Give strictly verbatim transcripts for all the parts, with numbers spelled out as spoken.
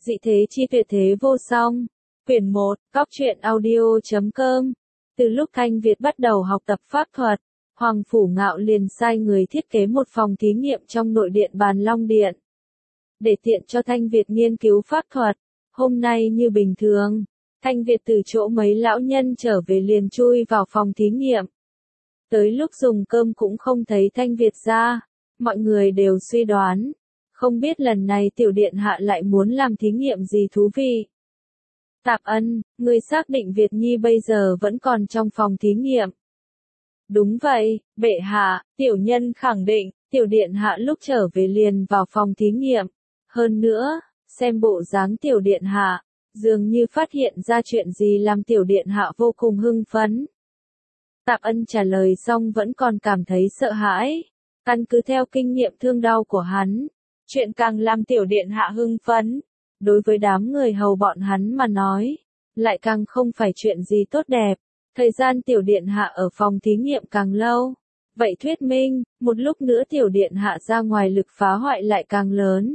Dị thế chi tuyệt thế vô song. Quyển một, cóc truyện audio chấm com. Từ lúc Thanh Việt bắt đầu học tập pháp thuật, Hoàng Phủ Ngạo liền sai người thiết kế một phòng thí nghiệm trong nội điện Bàn Long Điện. Để tiện cho Thanh Việt nghiên cứu pháp thuật, hôm nay như bình thường, Thanh Việt từ chỗ mấy lão nhân trở về liền chui vào phòng thí nghiệm. Tới lúc dùng cơm cũng không thấy Thanh Việt ra, mọi người đều suy đoán, không biết lần này tiểu điện hạ lại muốn làm thí nghiệm gì thú vị. Tạp Ân, ngươi xác định Việt Nhi bây giờ vẫn còn trong phòng thí nghiệm? Đúng vậy, bệ hạ, tiểu nhân khẳng định, tiểu điện hạ lúc trở về liền vào phòng thí nghiệm. Hơn nữa, xem bộ dáng tiểu điện hạ, dường như phát hiện ra chuyện gì làm tiểu điện hạ vô cùng hưng phấn. Tạp Ân trả lời xong vẫn còn cảm thấy sợ hãi. Căn cứ theo kinh nghiệm thương đau của hắn, chuyện càng làm tiểu điện hạ hưng phấn, đối với đám người hầu bọn hắn mà nói, lại càng không phải chuyện gì tốt đẹp. Thời gian tiểu điện hạ ở phòng thí nghiệm càng lâu, vậy thuyết minh, một lúc nữa tiểu điện hạ ra ngoài lực phá hoại lại càng lớn.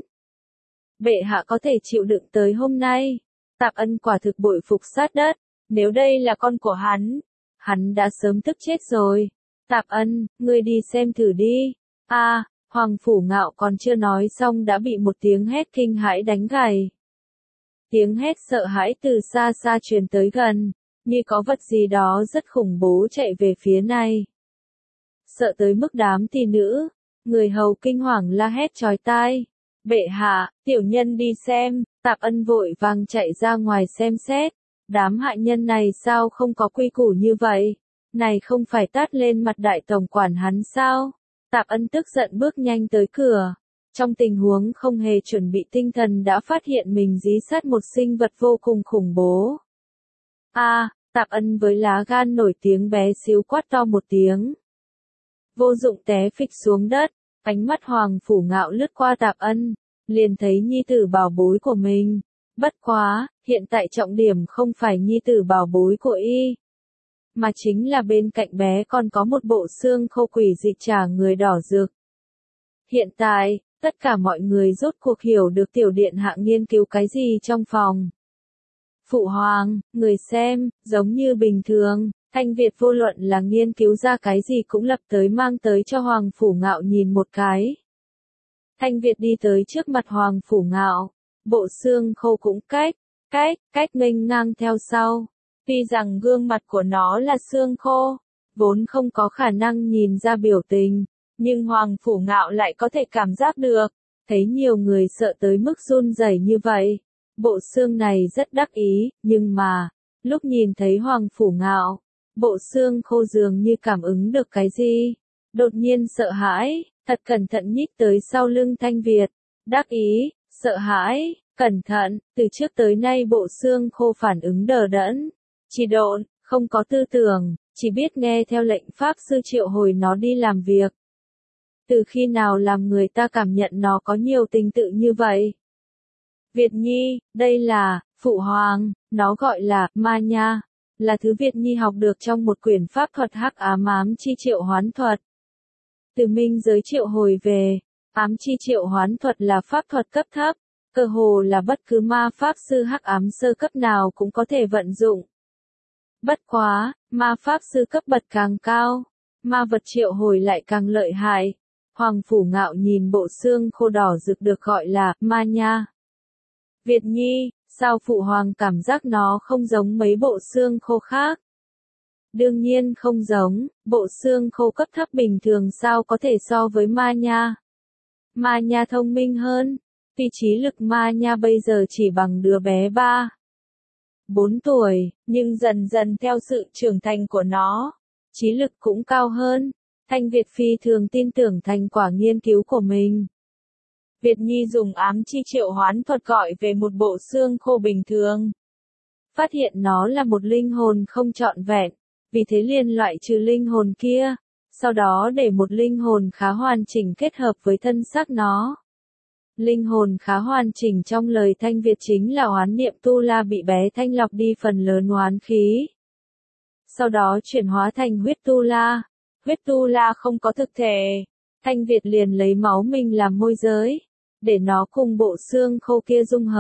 Bệ hạ có thể chịu đựng tới hôm nay. Tạp Ân quả thực bội phục sát đất, nếu đây là con của hắn, hắn đã sớm tức chết rồi. Tạp Ân, ngươi đi xem thử đi. A, à, Hoàng Phủ Ngạo còn chưa nói xong đã bị một tiếng hét kinh hãi đánh gầy. Tiếng hét sợ hãi từ xa xa truyền tới gần, như có vật gì đó rất khủng bố chạy về phía này. Sợ tới mức đám tỷ nữ, người hầu kinh hoàng la hét chói tai. Bệ hạ, tiểu nhân đi xem. Tạp Ân vội vàng chạy ra ngoài xem xét. Đám hạ nhân này sao không có quy củ như vậy? Này không phải tát lên mặt đại tổng quản hắn sao? Tạp Ân tức giận bước nhanh tới cửa. Trong tình huống không hề chuẩn bị tinh thần đã phát hiện mình dí sát một sinh vật vô cùng khủng bố. A, à, Tạp Ân với lá gan nổi tiếng bé xíu quát to một tiếng. Vô dụng té phịch xuống đất, ánh mắt Hoàng Phủ Ngạo lướt qua Tạp Ân, liền thấy nhi tử bảo bối của mình. Bất quá, hiện tại trọng điểm không phải nhi tử bảo bối của y, mà chính là bên cạnh bé còn có một bộ xương khô quỷ dị trả người đỏ rực. Hiện tại, tất cả mọi người rốt cuộc hiểu được tiểu điện hạ nghiên cứu cái gì trong phòng. Phụ hoàng, người xem, giống như bình thường, Thanh Việt vô luận là nghiên cứu ra cái gì cũng lập tới mang tới cho Hoàng Phủ Ngạo nhìn một cái. Thanh Việt đi tới trước mặt Hoàng Phủ Ngạo, bộ xương khô cũng cách, cách, cách nghênh ngang theo sau. Tuy rằng gương mặt của nó là xương khô, vốn không có khả năng nhìn ra biểu tình, nhưng Hoàng Phủ Ngạo lại có thể cảm giác được, thấy nhiều người sợ tới mức run rẩy như vậy. Bộ xương này rất đắc ý, nhưng mà, lúc nhìn thấy Hoàng Phủ Ngạo, bộ xương khô dường như cảm ứng được cái gì, đột nhiên sợ hãi, thật cẩn thận nhích tới sau lưng Thanh Việt, đắc ý, sợ hãi, cẩn thận, từ trước tới nay bộ xương khô phản ứng đờ đẫn, chỉ độn, không có tư tưởng, chỉ biết nghe theo lệnh pháp sư triệu hồi nó đi làm việc. Từ khi nào làm người ta cảm nhận nó có nhiều tình tự như vậy? Việt Nhi, đây là, phụ hoàng, nó gọi là, ma nha, là thứ Việt Nhi học được trong một quyển pháp thuật hắc ám ám chi triệu hoán thuật. Từ minh giới triệu hồi về, ám chi triệu hoán thuật là pháp thuật cấp thấp, cơ hồ là bất cứ ma pháp sư hắc ám sơ cấp nào cũng có thể vận dụng. Bất quá, ma pháp sư cấp bậc càng cao, ma vật triệu hồi lại càng lợi hại. Hoàng Phủ Ngạo nhìn bộ xương khô đỏ rực được gọi là ma nha. Việt Nhi, sao phụ hoàng cảm giác nó không giống mấy bộ xương khô khác? Đương nhiên không giống, bộ xương khô cấp thấp bình thường sao có thể so với ma nha. Ma nha thông minh hơn, tuy trí lực ma nha bây giờ chỉ bằng đứa bé ba, bốn tuổi, nhưng dần dần theo sự trưởng thành của nó, trí lực cũng cao hơn. Thanh Việt phi thường tin tưởng thành quả nghiên cứu của mình. Việt Nhi dùng ám chi triệu hoán thuật gọi về một bộ xương khô bình thường. Phát hiện nó là một linh hồn không trọn vẹn, vì thế liền loại trừ linh hồn kia, sau đó để một linh hồn khá hoàn chỉnh kết hợp với thân xác nó. Linh hồn khá hoàn chỉnh trong lời Thanh Việt chính là oán niệm tu la bị bé thanh lọc đi phần lớn oán khí. Sau đó chuyển hóa thành huyết tu la. Huyết tu la không có thực thể. Thanh Việt liền lấy máu mình làm môi giới, để nó cùng bộ xương khô kia dung hợp,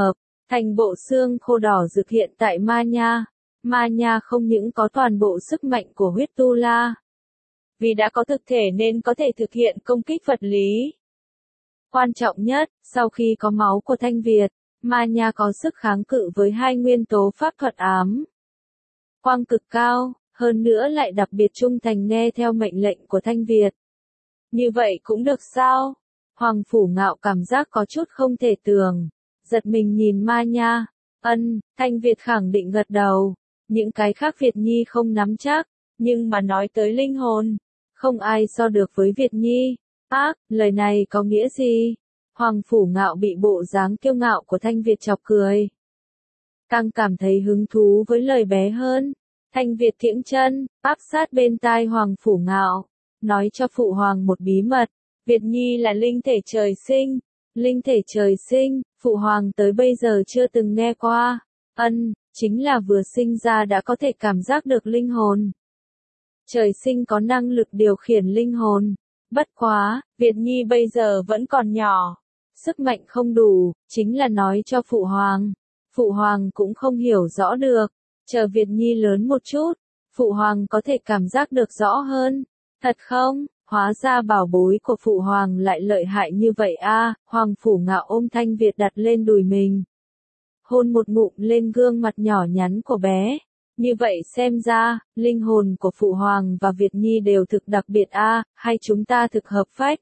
thành bộ xương khô đỏ rực hiện tại Ma Nha. Ma Nha không những có toàn bộ sức mạnh của huyết tu la. Vì đã có thực thể nên có thể thực hiện công kích vật lý. Quan trọng nhất, sau khi có máu của Thanh Việt, Ma Nha có sức kháng cự với hai nguyên tố pháp thuật ám. Quang cực cao, hơn nữa lại đặc biệt trung thành nghe theo mệnh lệnh của Thanh Việt. Như vậy cũng được sao? Hoàng Phủ Ngạo cảm giác có chút không thể tưởng. Giật mình nhìn Ma Nha. Ân, Thanh Việt khẳng định gật đầu. Những cái khác Việt Nhi không nắm chắc. Nhưng mà nói tới linh hồn, không ai so được với Việt Nhi. Ác, lời này có nghĩa gì? Hoàng Phủ Ngạo bị bộ dáng kiêu ngạo của Thanh Việt chọc cười. Càng cảm thấy hứng thú với lời bé hơn. Thanh Việt kiễng chân, áp sát bên tai Hoàng Phủ Ngạo. Nói cho Phụ Hoàng một bí mật. Việt Nhi là linh thể trời sinh. Linh thể trời sinh, Phụ Hoàng tới bây giờ chưa từng nghe qua. Ân, chính là vừa sinh ra đã có thể cảm giác được linh hồn. Trời sinh có năng lực điều khiển linh hồn. Bất quá, Việt Nhi bây giờ vẫn còn nhỏ. Sức mạnh không đủ, chính là nói cho Phụ Hoàng. Phụ Hoàng cũng không hiểu rõ được. Chờ Việt Nhi lớn một chút, Phụ Hoàng có thể cảm giác được rõ hơn. Thật không? Hóa ra bảo bối của Phụ Hoàng lại lợi hại như vậy a. À, Hoàng Phủ Ngạo ôm Thanh Việt đặt lên đùi mình. Hôn một ngụm lên gương mặt nhỏ nhắn của bé. Như vậy xem ra, linh hồn của Phụ Hoàng và Việt Nhi đều thực đặc biệt a, à, hay chúng ta thực hợp phách?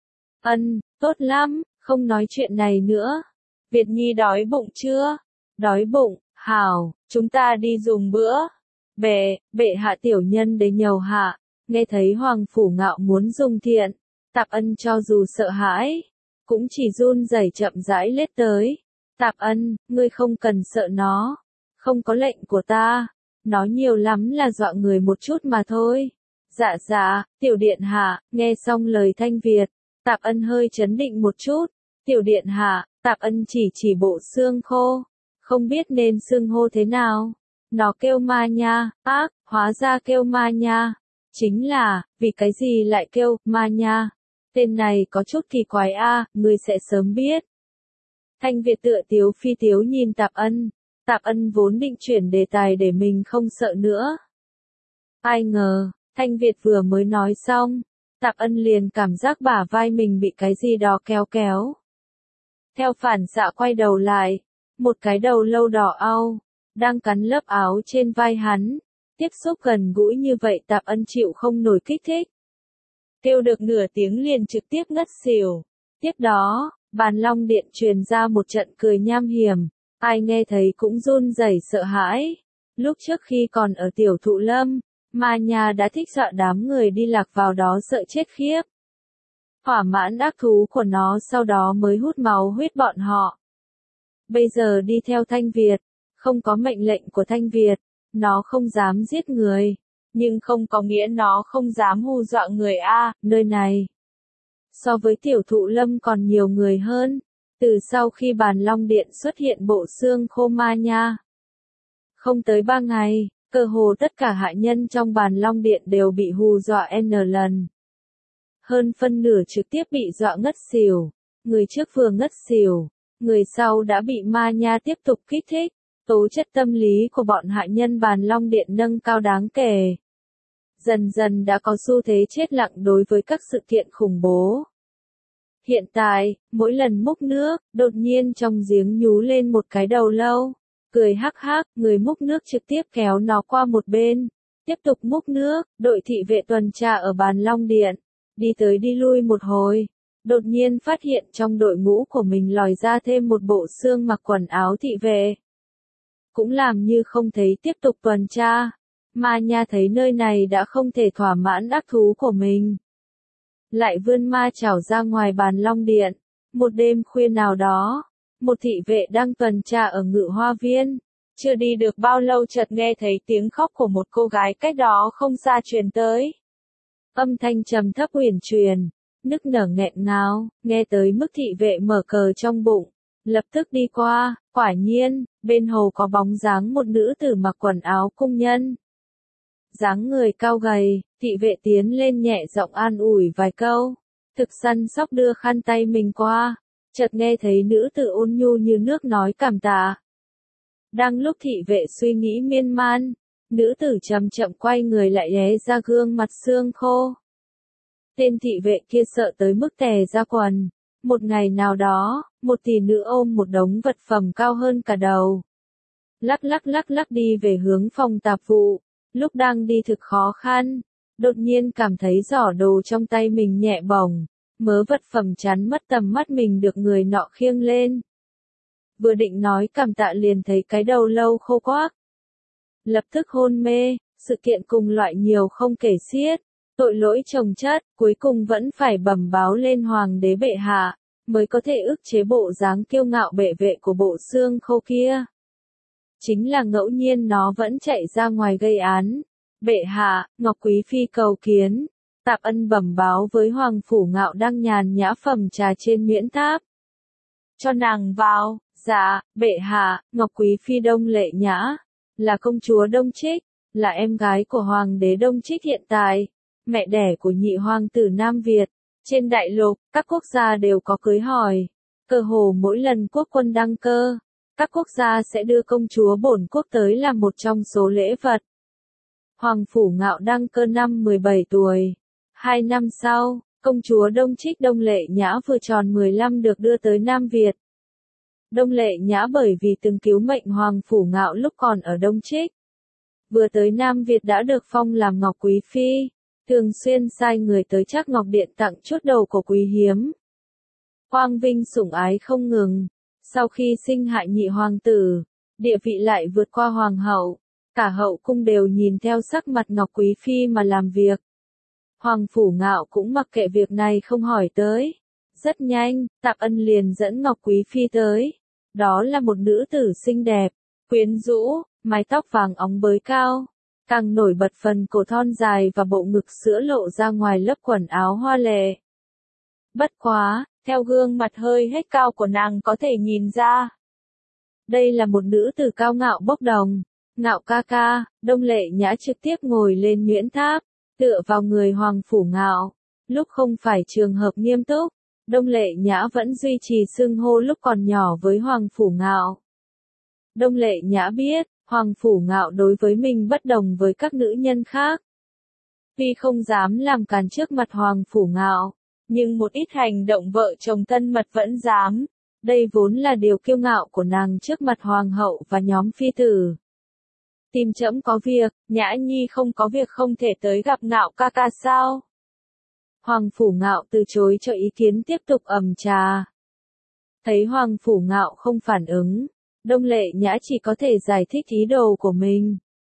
Ân, tốt lắm, không nói chuyện này nữa. Việt Nhi đói bụng chưa? Đói bụng, hảo, chúng ta đi dùng bữa. Bệ, bệ hạ tiểu nhân đến nhầu hạ. Nghe thấy Hoàng Phủ Ngạo muốn dùng thiện, Tạp Ân cho dù sợ hãi, cũng chỉ run rẩy chậm rãi lết tới. Tạp Ân, ngươi không cần sợ nó. Không có lệnh của ta. Nó nhiều lắm là dọa người một chút mà thôi. Dạ dạ, tiểu điện hạ, nghe xong lời Thanh Việt, Tạp Ân hơi chấn định một chút. Tiểu điện hạ, Tạp Ân chỉ chỉ bộ xương khô. Không biết nên xưng hô thế nào. Nó kêu Ma Nha, ác, hóa ra kêu Ma Nha. Chính là, vì cái gì lại kêu, Ma Nha? Tên này có chút kỳ quái a, à, ngươi sẽ sớm biết. Thanh Việt tựa tiếu phi tiếu nhìn Tạp Ân. Tạp Ân vốn định chuyển đề tài để mình không sợ nữa. Ai ngờ, Thanh Việt vừa mới nói xong, Tạp Ân liền cảm giác bả vai mình bị cái gì đó kéo kéo. Theo phản xạ quay đầu lại, một cái đầu lâu đỏ au, đang cắn lớp áo trên vai hắn. Tiếp xúc gần gũi như vậy Tạp Ân chịu không nổi kích thích. Kêu được nửa tiếng liền trực tiếp ngất xỉu. Tiếp đó, Bàn Long Điện truyền ra một trận cười nham hiểm. Ai nghe thấy cũng run rẩy sợ hãi. Lúc trước khi còn ở Tiểu Thụ Lâm, Ma Nha đã thích dọa đám người đi lạc vào đó sợ chết khiếp. Hỏa mãn ác thú của nó sau đó mới hút máu huyết bọn họ. Bây giờ đi theo Thanh Việt, không có mệnh lệnh của Thanh Việt, nó không dám giết người, nhưng không có nghĩa nó không dám hù dọa người a, à, nơi này. So với Tiểu Thụ Lâm còn nhiều người hơn, từ sau khi Bàn Long Điện xuất hiện bộ xương khô Ma Nha. Không tới ba ngày, cơ hồ tất cả hạ nhân trong Bàn Long Điện đều bị hù dọa n lần. Hơn phân nửa trực tiếp bị dọa ngất xỉu, người trước vừa ngất xỉu, người sau đã bị Ma Nha tiếp tục kích thích. Tố chất tâm lý của bọn hạ nhân Bàn Long Điện nâng cao đáng kể. Dần dần đã có xu thế chết lặng đối với các sự kiện khủng bố. Hiện tại, mỗi lần múc nước, đột nhiên trong giếng nhú lên một cái đầu lâu. Cười hắc hắc, người múc nước trực tiếp kéo nó qua một bên. Tiếp tục múc nước, đội thị vệ tuần tra ở Bàn Long Điện. Đi tới đi lui một hồi. Đột nhiên phát hiện trong đội ngũ của mình lòi ra thêm một bộ xương mặc quần áo thị vệ. Cũng làm như không thấy tiếp tục tuần tra. Ma Nha thấy nơi này đã không thể thỏa mãn ác thú của mình. Lại vươn ma chảo ra ngoài Bàn Long Điện. Một đêm khuya nào đó, một thị vệ đang tuần tra ở Ngự Hoa Viên. Chưa đi được bao lâu chợt nghe thấy tiếng khóc của một cô gái cách đó không xa truyền tới. Âm thanh trầm thấp uyển chuyển, nức nở nghẹn ngào, nghe tới mức thị vệ mở cờ trong bụng. Lập tức đi qua, quả nhiên, bên hồ có bóng dáng một nữ tử mặc quần áo cung nhân. Dáng người cao gầy, thị vệ tiến lên nhẹ giọng an ủi vài câu. Thực săn sóc đưa khăn tay mình qua. chợt nghe thấy nữ tử ôn nhu như nước nói cảm tạ. Đang lúc thị vệ suy nghĩ miên man, nữ tử chậm chậm quay người lại lé ra gương mặt xương khô. Tên thị vệ kia sợ tới mức tè ra quần. Một ngày nào đó, một tỷ nữ ôm một đống vật phẩm cao hơn cả đầu. Lắc lắc lắc lắc đi về hướng phòng tạp vụ. Lúc đang đi thực khó khăn, đột nhiên cảm thấy giỏ đồ trong tay mình nhẹ bổng. Mớ vật phẩm chắn mất tầm mắt mình được người nọ khiêng lên. Vừa định nói cảm tạ liền thấy cái đầu lâu khô quắc. Lập tức hôn mê, sự kiện cùng loại nhiều không kể xiết. Tội lỗi chồng chất, cuối cùng vẫn phải bẩm báo lên hoàng đế bệ hạ, mới có thể ức chế bộ dáng kiêu ngạo bệ vệ của bộ xương khô kia. Chính là ngẫu nhiên nó vẫn chạy ra ngoài gây án. Bệ hạ, Ngọc Quý Phi cầu kiến. Tạp Ân bẩm báo với Hoàng Phủ Ngạo đang nhàn nhã phẩm trà trên miễn tháp. Cho nàng vào. Dạ, bệ hạ, Ngọc Quý Phi Đông Lệ Nhã, là công chúa Đông Trích, là em gái của Hoàng đế Đông Trích hiện tại, mẹ đẻ của nhị hoàng tử Nam Việt. Trên đại lục, các quốc gia đều có cưới hỏi. Cơ hồ mỗi lần quốc quân đăng cơ, các quốc gia sẽ đưa công chúa bổn quốc tới làm một trong số lễ vật. Hoàng Phủ Ngạo đăng cơ năm mười bảy tuổi. Hai năm sau, công chúa Đông Trích Đông Lệ Nhã vừa tròn mười lăm được đưa tới Nam Việt. Đông Lệ Nhã bởi vì từng cứu mệnh Hoàng Phủ Ngạo lúc còn ở Đông Trích. Vừa tới Nam Việt đã được phong làm Ngọc Quý Phi, thường xuyên sai người tới Trác Ngọc Điện tặng chút đầu của quý hiếm. Quang vinh sủng ái không ngừng, sau khi sinh hạ nhị hoàng tử, địa vị lại vượt qua hoàng hậu, cả hậu cung đều nhìn theo sắc mặt Ngọc Quý Phi mà làm việc. Hoàng Phủ Ngạo cũng mặc kệ việc này không hỏi tới. Rất nhanh, Tạp Ân liền dẫn Ngọc Quý Phi tới. Đó là một nữ tử xinh đẹp, quyến rũ, mái tóc vàng óng bới cao. Càng nổi bật phần cổ thon dài và bộ ngực sữa lộ ra ngoài lớp quần áo hoa lệ. Bất quá, theo gương mặt hơi hết cao của nàng có thể nhìn ra. Đây là một nữ tử cao ngạo bốc đồng. Ngạo ca ca, Đông Lệ Nhã trực tiếp ngồi lên nhuyễn tháp, tựa vào người Hoàng Phủ Ngạo. Lúc không phải trường hợp nghiêm túc, Đông Lệ Nhã vẫn duy trì xưng hô lúc còn nhỏ với Hoàng Phủ Ngạo. Đông Lệ Nhã biết, Hoàng Phủ Ngạo đối với mình bất đồng với các nữ nhân khác. Tuy không dám làm càn trước mặt Hoàng Phủ Ngạo, nhưng một ít hành động vợ chồng thân mật vẫn dám. Đây vốn là điều kiêu ngạo của nàng trước mặt Hoàng hậu và nhóm phi tử. Tìm trẫm có việc, Nhã Nhi không có việc không thể tới gặp Ngạo ca ca sao? Hoàng Phủ Ngạo từ chối cho ý kiến tiếp tục ẩm trà. Thấy Hoàng Phủ Ngạo không phản ứng, Đông Lệ Nhã chỉ có thể giải thích ý đồ của mình.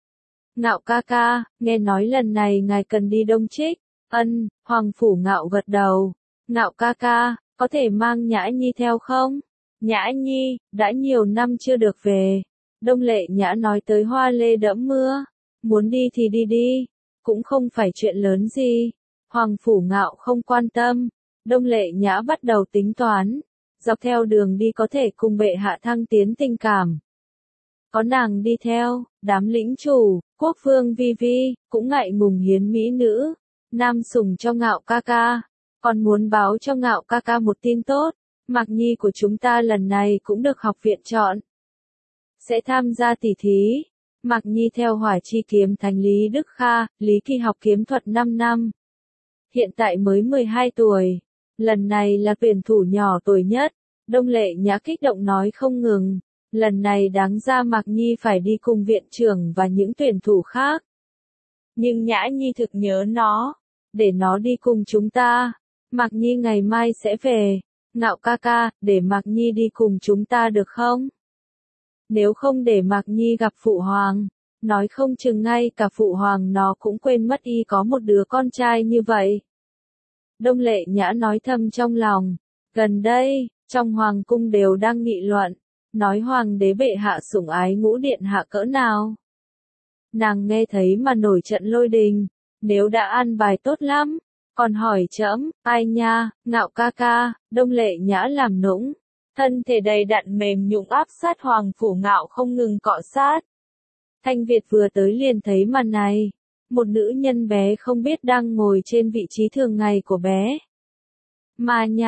Ngạo ca ca, nghe nói lần này ngài cần đi Đông Trích. Ân, Hoàng Phủ Ngạo gật đầu. Ngạo ca ca, có thể mang Nhã Nhi theo không? Nhã Nhi, đã nhiều năm chưa được về. Đông Lệ Nhã nói tới hoa lê đẫm mưa. Muốn đi thì đi đi, cũng không phải chuyện lớn gì. Hoàng Phủ Ngạo không quan tâm. Đông Lệ Nhã bắt đầu tính toán. Dọc theo đường đi có thể cùng bệ hạ thăng tiến tình cảm. Có nàng đi theo, đám lĩnh chủ, quốc vương vi vi, cũng ngại ngùng hiến mỹ nữ. Nam sủng cho Ngạo ca ca. Còn muốn báo cho Ngạo ca ca một tin tốt. Mạc Nhi của chúng ta lần này cũng được học viện chọn. Sẽ tham gia tỷ thí. Mạc Nhi theo Hỏa Chi Kiếm Thánh Lý Đức Kha, Lý Kỳ học kiếm thuật năm năm. Hiện tại mới mười hai tuổi. Lần này là tuyển thủ nhỏ tuổi nhất. Đông Lệ Nhã kích động nói không ngừng. Lần này đáng ra Mạc Nhi phải đi cùng viện trưởng và những tuyển thủ khác. Nhưng Nhã Nhi thực nhớ nó. Để nó đi cùng chúng ta. Mạc Nhi ngày mai sẽ về. Ngạo ca ca, để Mạc Nhi đi cùng chúng ta được không? Nếu không để Mạc Nhi gặp Phụ Hoàng, nói không chừng ngay cả Phụ Hoàng nó cũng quên mất y có một đứa con trai như vậy. Đông Lệ Nhã nói thầm trong lòng. Gần đây, trong Hoàng cung đều đang nghị luận, nói Hoàng đế bệ hạ sủng ái Ngũ điện hạ cỡ nào. Nàng nghe thấy mà nổi trận lôi đình, nếu đã ăn bài tốt lắm, còn hỏi trẫm, ai nha, Ngạo ca ca. Đông Lệ Nhã làm nũng, thân thể đầy đặn mềm nhũn áp sát Hoàng Phủ Ngạo không ngừng cọ sát. Thanh Việt vừa tới liền thấy màn này, một nữ nhân bé không biết đang ngồi trên vị trí thường ngày của bé. Mà nha,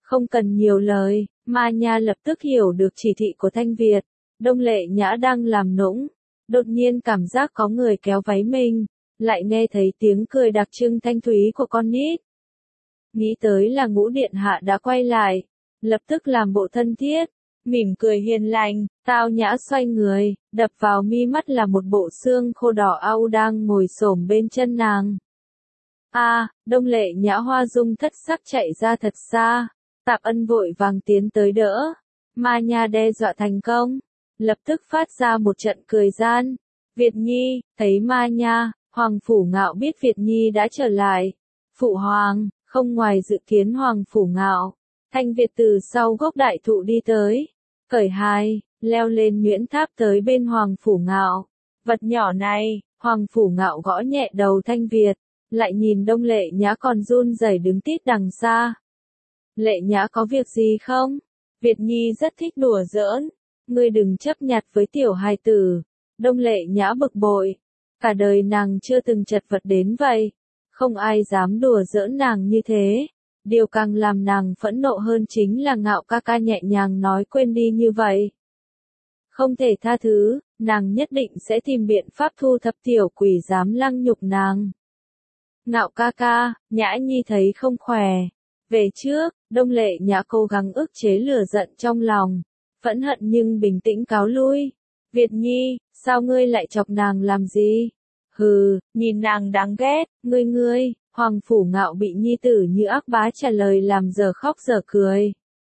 Không cần nhiều lời, Ma Nha lập tức hiểu được chỉ thị của Thanh Việt. Đông Lệ Nhã đang làm nũng, đột nhiên cảm giác có người kéo váy mình, lại nghe thấy tiếng cười đặc trưng thanh thúy của con nít. Nghĩ tới là Ngũ Điện Hạ đã quay lại, lập tức làm bộ thân thiết, mỉm cười hiền lành, tao nhã xoay người, đập vào mi mắt là một bộ xương khô đỏ au đang ngồi xổm bên chân nàng. A, à, Đông Lệ Nhã hoa dung thất sắc chạy ra thật xa, Tạp Ân vội vàng tiến tới đỡ, Ma Nha đe dọa thành công, lập tức phát ra một trận cười gian. Việt Nhi, thấy Ma Nha, Hoàng Phủ Ngạo biết Việt Nhi đã trở lại. Phụ Hoàng, không ngoài dự kiến Hoàng Phủ Ngạo, Thanh Việt từ sau gốc đại thụ đi tới, cởi hài, leo lên nhuyễn tháp tới bên Hoàng Phủ Ngạo. Vật nhỏ này, Hoàng Phủ Ngạo gõ nhẹ đầu Thanh Việt, lại nhìn Đông Lệ Nhã còn run rẩy đứng tít đằng xa. Lệ Nhã có việc gì không? Việt Nhi rất thích đùa giỡn, ngươi đừng chấp nhặt với tiểu hài tử. Đông Lệ Nhã bực bội, cả đời nàng chưa từng chật vật đến vậy, không ai dám đùa giỡn nàng như thế. Điều càng làm nàng phẫn nộ hơn chính là Ngạo ca ca nhẹ nhàng nói quên đi như vậy. Không thể tha thứ, nàng nhất định sẽ tìm biện pháp thu thập tiểu quỷ dám lăng nhục nàng. Ngạo ca ca, Nhã Nhi thấy không khỏe. Về trước, Đông Lệ Nhã cố gắng ức chế lửa giận trong lòng, phẫn hận nhưng bình tĩnh cáo lui. Việt Nhi, sao ngươi lại chọc nàng làm gì? Hừ, nhìn nàng đáng ghét, ngươi ngươi, Hoàng Phủ Ngạo bị nhi tử như ác bá trả lời làm giờ khóc giờ cười.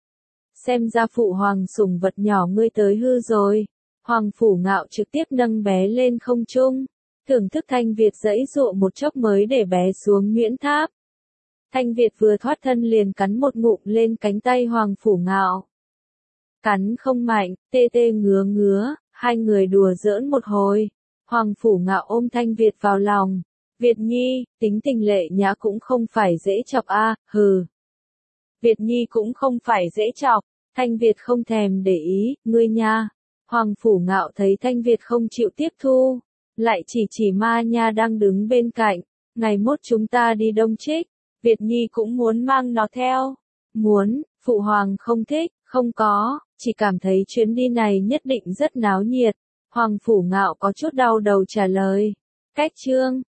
Xem ra phụ hoàng sủng vật nhỏ ngươi tới hư rồi. Hoàng Phủ Ngạo trực tiếp nâng bé lên không trung, thưởng thức Thanh Việt giãy dụa một chốc mới để bé xuống nhuyễn tháp. Thanh Việt vừa thoát thân liền cắn một ngụm lên cánh tay Hoàng Phủ Ngạo. Cắn không mạnh, tê tê ngứa ngứa, hai người đùa giỡn một hồi. Hoàng Phủ Ngạo ôm Thanh Việt vào lòng. Việt Nhi, tính tình Lệ Nhã cũng không phải dễ chọc a, à, hừ. Việt Nhi cũng không phải dễ chọc, Thanh Việt không thèm để ý, ngươi nha. Hoàng Phủ Ngạo thấy Thanh Việt không chịu tiếp thu, lại chỉ chỉ Ma Nha đang đứng bên cạnh, ngày mốt chúng ta đi Đông Trích, Việt Nhi cũng muốn mang nó theo. Muốn, Phụ Hoàng không thích, không có, chỉ cảm thấy chuyến đi này nhất định rất náo nhiệt. Hoàng Phủ Ngạo có chút đau đầu trả lời. Cách chương